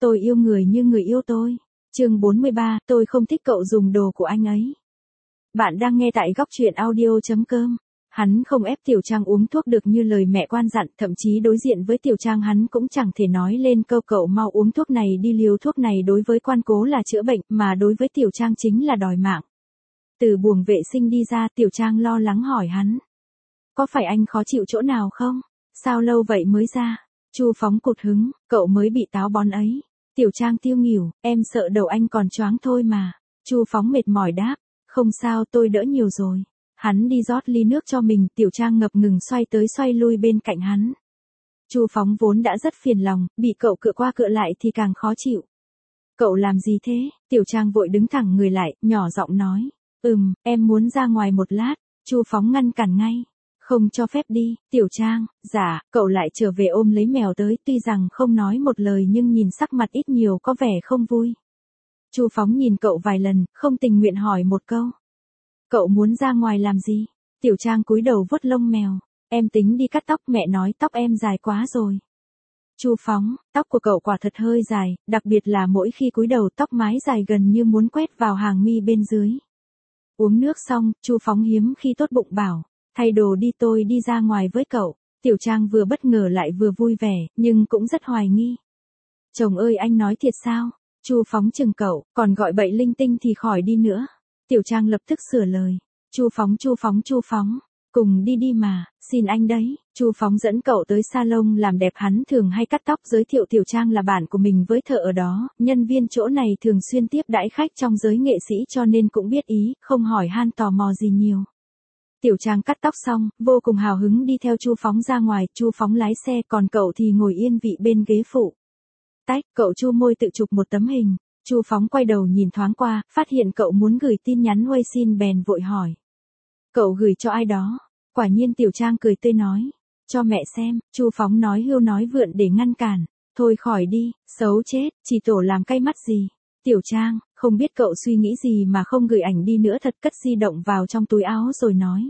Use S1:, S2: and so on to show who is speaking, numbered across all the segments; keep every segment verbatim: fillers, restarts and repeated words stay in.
S1: tôi yêu người như người yêu tôi. Chương bốn mươi ba, tôi không thích cậu dùng đồ của anh ấy. Bạn đang nghe tại góc truyện audio chấm com. Hắn không ép Tiểu Trang uống thuốc được như lời mẹ quan dặn, thậm chí đối diện với Tiểu Trang hắn cũng chẳng thể nói lên câu cậu mau uống thuốc này đi, liều thuốc này đối với Quan Cố là chữa bệnh, mà đối với Tiểu Trang chính là đòi mạng. Từ buồng vệ sinh đi ra, Tiểu Trang lo lắng hỏi hắn. Có phải anh khó chịu chỗ nào không? Sao lâu vậy mới ra? Chu Phóng cụt hứng, cậu mới bị táo bón ấy. Tiểu Trang tiêu nghỉu, em sợ đầu anh còn choáng thôi mà. Chu Phóng mệt mỏi đáp, không sao, tôi đỡ nhiều rồi. Hắn đi rót ly nước cho mình, Tiểu Trang ngập ngừng xoay tới xoay lui bên cạnh hắn. Chu Phóng vốn đã rất phiền lòng, bị cậu cựa qua cựa lại thì càng khó chịu. Cậu làm gì thế? Tiểu Trang vội đứng thẳng người lại, nhỏ giọng nói. Ừm, em muốn ra ngoài một lát. Chu Phóng ngăn cản ngay. Không cho phép đi. Tiểu Trang, dạ, cậu lại trở về ôm lấy mèo tới, tuy rằng không nói một lời nhưng nhìn sắc mặt ít nhiều có vẻ không vui. Chu Phóng nhìn cậu vài lần, không tình nguyện hỏi một câu. Cậu muốn ra ngoài làm gì? Tiểu Trang cúi đầu vuốt lông mèo. Em tính đi cắt tóc, mẹ nói tóc em dài quá rồi. Chu Phóng, tóc của cậu quả thật hơi dài, đặc biệt là mỗi khi cúi đầu tóc mái dài gần như muốn quét vào hàng mi bên dưới. Uống nước xong, Chu Phóng hiếm khi tốt bụng bảo, thay đồ đi, tôi đi ra ngoài với cậu. Tiểu Trang vừa bất ngờ lại vừa vui vẻ, nhưng cũng rất hoài nghi. Chồng ơi, anh nói thiệt sao? Chu Phóng chừng cậu, còn gọi bậy linh tinh thì khỏi đi nữa. Tiểu Trang lập tức sửa lời. Chu Phóng, Chu Phóng, Chu Phóng, cùng đi đi mà, xin anh đấy. Chu Phóng dẫn cậu tới salon làm đẹp, hắn thường hay cắt tóc, giới thiệu Tiểu Trang là bạn của mình với thợ ở đó, nhân viên chỗ này thường xuyên tiếp đãi khách trong giới nghệ sĩ cho nên cũng biết ý, không hỏi han tò mò gì nhiều. Tiểu Trang cắt tóc xong, vô cùng hào hứng đi theo Chu Phóng ra ngoài, Chu Phóng lái xe, còn cậu thì ngồi yên vị bên ghế phụ. Tách, cậu chu môi tự chụp một tấm hình. Chu Phóng quay đầu nhìn thoáng qua, phát hiện cậu muốn gửi tin nhắn Weixin bèn vội hỏi. Cậu gửi cho ai đó? Quả nhiên Tiểu Trang cười tươi nói. Cho mẹ xem. Chu Phóng nói hưu nói vượn để ngăn cản. Thôi khỏi đi, xấu chết, chỉ tổ làm cay mắt gì. Tiểu Trang, không biết cậu suy nghĩ gì mà không gửi ảnh đi nữa thật, cất di động vào trong túi áo rồi nói.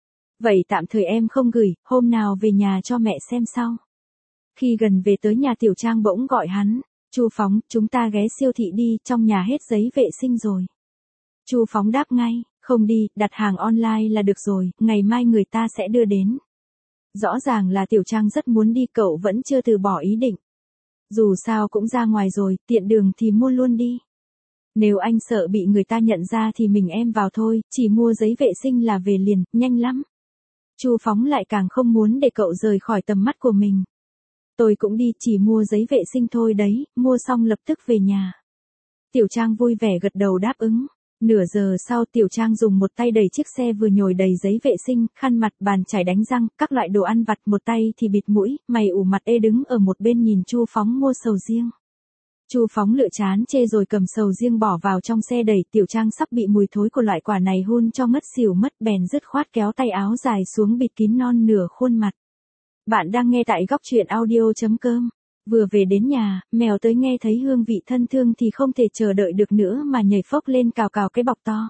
S1: Vậy tạm thời em không gửi, hôm nào về nhà cho mẹ xem sau. Khi gần về tới nhà, Tiểu Trang bỗng gọi hắn. Chu Phóng, chúng ta ghé siêu thị đi, trong nhà hết giấy vệ sinh rồi. Chu Phóng đáp ngay, không đi, đặt hàng online là được rồi, ngày mai người ta sẽ đưa đến. Rõ ràng là Tiểu Trang rất muốn đi, cậu vẫn chưa từ bỏ ý định. Dù sao cũng ra ngoài rồi, tiện đường thì mua luôn đi. Nếu anh sợ bị người ta nhận ra thì mình em vào thôi, chỉ mua giấy vệ sinh là về liền, nhanh lắm. Chu Phóng lại càng không muốn để cậu rời khỏi tầm mắt của mình. Tôi cũng đi, chỉ mua giấy vệ sinh thôi đấy, mua xong lập tức về nhà. Tiểu Trang vui vẻ gật đầu đáp ứng. Nửa giờ sau, Tiểu Trang dùng một tay đẩy chiếc xe vừa nhồi đầy giấy vệ sinh, khăn mặt, bàn chải đánh răng, các loại đồ ăn vặt, một tay thì bịt mũi, mày ủ mặt ê đứng ở một bên nhìn Chu Phóng mua sầu riêng. Chu Phóng lựa chán chê rồi cầm sầu riêng bỏ vào trong xe đẩy. Tiểu Trang sắp bị mùi thối của loại quả này hun cho ngất xỉu mất, bèn dứt khoát kéo tay áo dài xuống bịt kín non nửa khuôn mặt. Bạn đang nghe tại góc truyện audio chấm com. Vừa về đến nhà, mèo tới nghe thấy hương vị thân thương thì không thể chờ đợi được nữa mà nhảy phốc lên cào cào cái bọc to.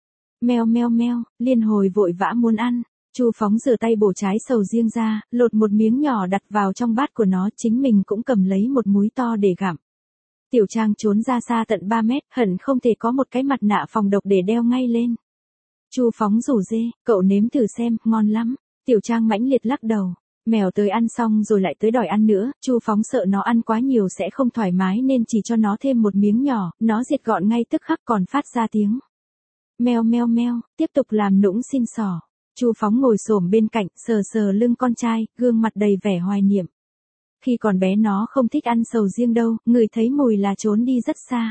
S1: Meo meo meo, liên hồi vội vã muốn ăn. Chu Phóng rửa tay bổ trái sầu riêng ra, lột một miếng nhỏ đặt vào trong bát của nó, chính mình cũng cầm lấy một múi to để gặm. Tiểu Trang trốn ra xa tận ba mét, hận không thể có một cái mặt nạ phòng độc để đeo ngay lên. Chu Phóng rủ dê, cậu nếm thử xem, ngon lắm. Tiểu Trang mãnh liệt lắc đầu. Mèo tới ăn xong rồi lại tới đòi ăn nữa, Chu Phóng sợ nó ăn quá nhiều sẽ không thoải mái nên chỉ cho nó thêm một miếng nhỏ, nó diệt gọn ngay tức khắc còn phát ra tiếng. Meo meo meo, tiếp tục làm nũng xin xỏ. Chu Phóng ngồi xổm bên cạnh, sờ sờ lưng con trai, gương mặt đầy vẻ hoài niệm. Khi còn bé nó không thích ăn sầu riêng đâu, ngửi thấy mùi là trốn đi rất xa.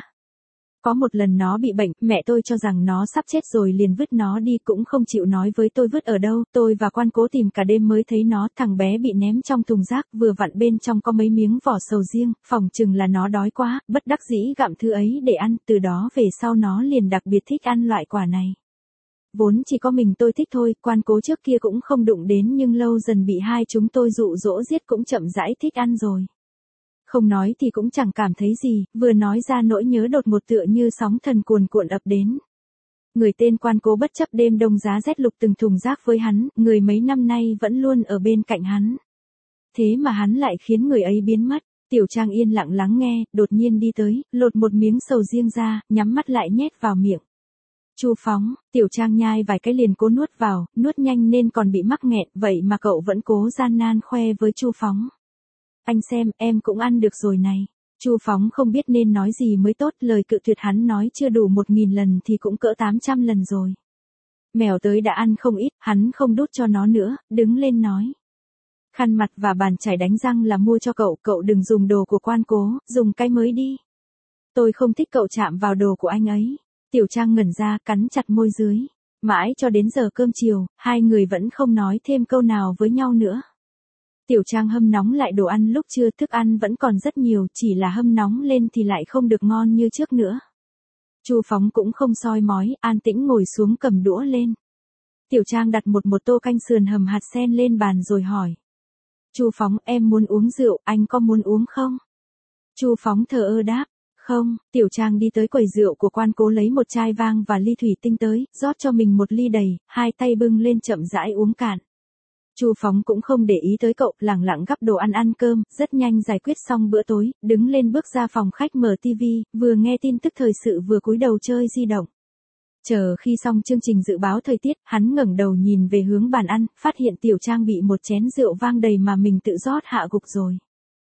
S1: Có một lần nó bị bệnh, mẹ tôi cho rằng nó sắp chết rồi liền vứt nó đi, cũng không chịu nói với tôi vứt ở đâu, tôi và Quan Cố tìm cả đêm mới thấy nó, thằng bé bị ném trong thùng rác, vừa vặn bên trong có mấy miếng vỏ sầu riêng, phỏng chừng là nó đói quá, bất đắc dĩ gặm thứ ấy để ăn, từ đó về sau nó liền đặc biệt thích ăn loại quả này. Vốn chỉ có mình tôi thích thôi, Quan Cố trước kia cũng không đụng đến nhưng lâu dần bị hai chúng tôi dụ dỗ giết cũng chậm rãi thích ăn rồi. Không nói thì cũng chẳng cảm thấy gì, vừa nói ra nỗi nhớ đột ngột tựa như sóng thần cuồn cuộn ập đến. Người tên Quan Cố bất chấp đêm đông giá rét lục từng thùng rác với hắn, người mấy năm nay vẫn luôn ở bên cạnh hắn. Thế mà hắn lại khiến người ấy biến mất. Tiểu Trang yên lặng lắng nghe, đột nhiên đi tới, lột một miếng sầu riêng ra, nhắm mắt lại nhét vào miệng. Chu Phóng, Tiểu Trang nhai vài cái liền cố nuốt vào, nuốt nhanh nên còn bị mắc nghẹn, vậy mà cậu vẫn cố gian nan khoe với Chu Phóng. Anh xem, em cũng ăn được rồi này. Chu Phóng không biết nên nói gì mới tốt, lời cự tuyệt hắn nói chưa đủ một nghìn lần thì cũng cỡ tám trăm lần rồi. Mèo tới đã ăn không ít, hắn không đút cho nó nữa, đứng lên nói. Khăn mặt và bàn chải đánh răng là mua cho cậu, cậu đừng dùng đồ của Quan Cố, dùng cái mới đi. Tôi không thích cậu chạm vào đồ của anh ấy. Tiểu Trang ngẩn ra, cắn chặt môi dưới. Mãi cho đến giờ cơm chiều, hai người vẫn không nói thêm câu nào với nhau nữa. Tiểu Trang hâm nóng lại đồ ăn lúc trưa, thức ăn vẫn còn rất nhiều, chỉ là hâm nóng lên thì lại không được ngon như trước nữa. Chu Phóng cũng không soi mói, an tĩnh ngồi xuống cầm đũa lên. Tiểu Trang đặt một một tô canh sườn hầm hạt sen lên bàn rồi hỏi. Chu Phóng, em muốn uống rượu, anh có muốn uống không? Chu Phóng thờ ơ đáp. Không. Tiểu Trang đi tới quầy rượu của Quan Cố lấy một chai vang và ly thủy tinh tới, rót cho mình một ly đầy, hai tay bưng lên chậm rãi uống cạn. Chu Phóng cũng không để ý tới cậu, lẳng lặng gắp đồ ăn ăn cơm, rất nhanh giải quyết xong bữa tối, đứng lên bước ra phòng khách mở tivi, vừa nghe tin tức thời sự vừa cúi đầu chơi di động. Chờ khi xong chương trình dự báo thời tiết, hắn ngẩng đầu nhìn về hướng bàn ăn, phát hiện Tiểu Trang bị một chén rượu vang đầy mà mình tự rót hạ gục rồi.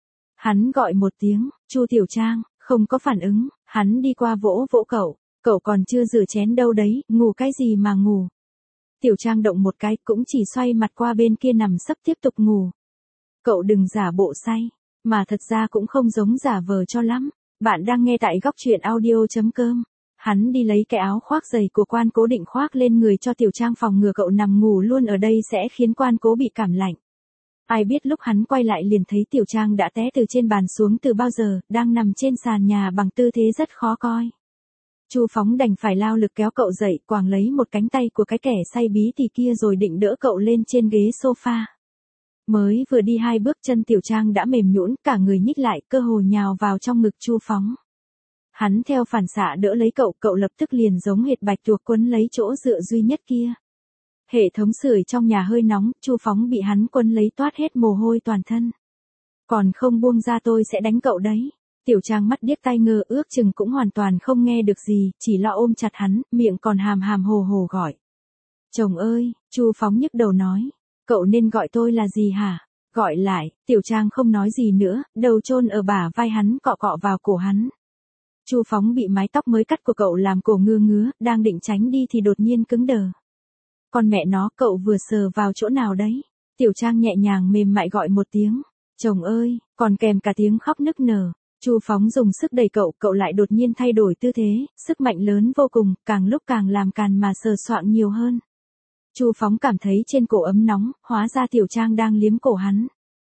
S1: Hắn gọi một tiếng, Chu Tiểu Trang, không có phản ứng, hắn đi qua vỗ vỗ cậu, cậu còn chưa rửa chén đâu đấy, ngủ cái gì mà ngủ. Tiểu Trang động một cái, cũng chỉ xoay mặt qua bên kia nằm sấp tiếp tục ngủ. Cậu đừng giả bộ say, mà thật ra cũng không giống giả vờ cho lắm. Bạn đang nghe tại góc truyện audio chấm com. Hắn đi lấy cái áo khoác dày của Quan Cố định khoác lên người cho Tiểu Trang phòng ngừa cậu nằm ngủ luôn ở đây sẽ khiến Quan Cố bị cảm lạnh. Ai biết lúc hắn quay lại liền thấy Tiểu Trang đã té từ trên bàn xuống từ bao giờ, đang nằm trên sàn nhà bằng tư thế rất khó coi. Chu Phóng đành phải lao lực kéo cậu dậy, quàng lấy một cánh tay của cái kẻ say bí tỉ kia rồi định đỡ cậu lên trên ghế sofa. Mới vừa đi hai bước chân Tiểu Trang đã mềm nhũn, cả người nhích lại, cơ hồ nhào vào trong ngực Chu Phóng. Hắn theo phản xạ đỡ lấy cậu, cậu lập tức liền giống hệt bạch tuộc quấn lấy chỗ dựa duy nhất kia. Hệ thống sưởi trong nhà hơi nóng, Chu Phóng bị hắn quấn lấy toát hết mồ hôi toàn thân. Còn không buông ra tôi sẽ đánh cậu đấy. Tiểu Trang mắt điếc tai ngơ, ước chừng cũng hoàn toàn không nghe được gì, chỉ lo ôm chặt hắn, miệng còn hàm hàm hồ hồ gọi. Chồng ơi, Chu Phóng nhức đầu nói, cậu nên gọi tôi là gì hả? Gọi lại, Tiểu Trang không nói gì nữa, đầu chôn ở bả vai hắn, cọ cọ vào cổ hắn. Chu Phóng bị mái tóc mới cắt của cậu làm cổ ngứa ngứa, đang định tránh đi thì đột nhiên cứng đờ. Con mẹ nó, cậu vừa sờ vào chỗ nào đấy? Tiểu Trang nhẹ nhàng mềm mại gọi một tiếng, chồng ơi, còn kèm cả tiếng khóc nức nở. Chu Phóng dùng sức đẩy cậu, cậu lại đột nhiên thay đổi tư thế, sức mạnh lớn vô cùng, càng lúc càng làm càn mà sờ soạng nhiều hơn. Chu Phóng cảm thấy trên cổ ấm nóng, hóa ra Tiểu Trang đang liếm cổ hắn.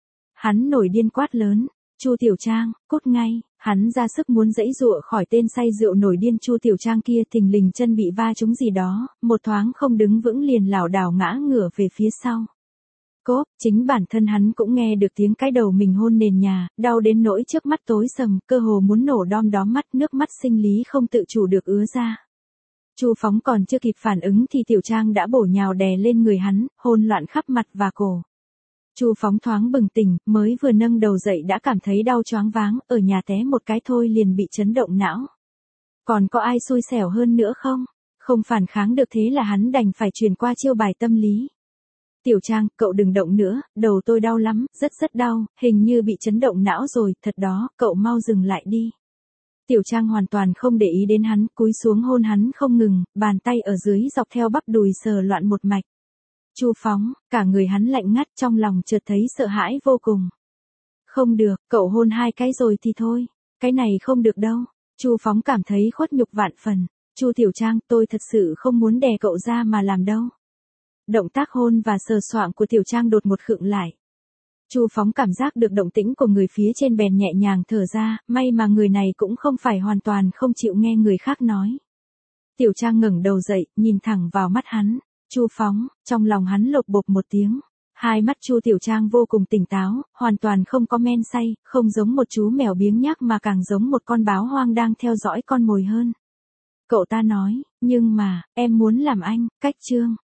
S1: Hắn nổi điên quát lớn, Chu Tiểu Trang, cút ngay. Hắn ra sức muốn giãy giụa khỏi tên say rượu nổi điên Chu Tiểu Trang kia, thình lình chân bị va trúng gì đó, một thoáng không đứng vững liền lảo đảo ngã ngửa về phía sau. Cốp, chính bản thân hắn cũng nghe được tiếng cái đầu mình hôn nền nhà, đau đến nỗi trước mắt tối sầm, cơ hồ muốn nổ đom đóm mắt, nước mắt sinh lý không tự chủ được ứa ra. Chu Phóng còn chưa kịp phản ứng thì Tiểu Trang đã bổ nhào đè lên người hắn, hôn loạn khắp mặt và cổ. Chu Phóng thoáng bừng tỉnh, mới vừa nâng đầu dậy đã cảm thấy đau choáng váng, ở nhà té một cái thôi liền bị chấn động não. Còn có ai xui xẻo hơn nữa không? Không phản kháng được thế là hắn đành phải chuyển qua chiêu bài tâm lý. Tiểu Trang, cậu đừng động nữa, đầu tôi đau lắm, rất rất đau, hình như bị chấn động não rồi, thật đó, cậu mau dừng lại đi. Tiểu Trang hoàn toàn không để ý đến hắn, cúi xuống hôn hắn không ngừng, bàn tay ở dưới dọc theo bắp đùi sờ loạn một mạch. Chu Phóng, cả người hắn lạnh ngắt, trong lòng chợt thấy sợ hãi vô cùng. Không được, cậu hôn hai cái rồi thì thôi, cái này không được đâu. Chu Phóng cảm thấy khuất nhục vạn phần. Chu Tiểu Trang, tôi thật sự không muốn đè cậu ra mà làm đâu. Động tác hôn và sờ soạng của Tiểu Trang đột một khựng lại. Chu Phóng cảm giác được động tĩnh của người phía trên bèn nhẹ nhàng thở ra, may mà người này cũng không phải hoàn toàn không chịu nghe người khác nói. Tiểu Trang ngẩng đầu dậy, nhìn thẳng vào mắt hắn. Chu Phóng, trong lòng hắn lột bột một tiếng. Hai mắt Chu Tiểu Trang vô cùng tỉnh táo, hoàn toàn không có men say, không giống một chú mèo biếng nhác mà càng giống một con báo hoang đang theo dõi con mồi hơn. Cậu ta nói, nhưng mà, em muốn làm anh, cách Trương.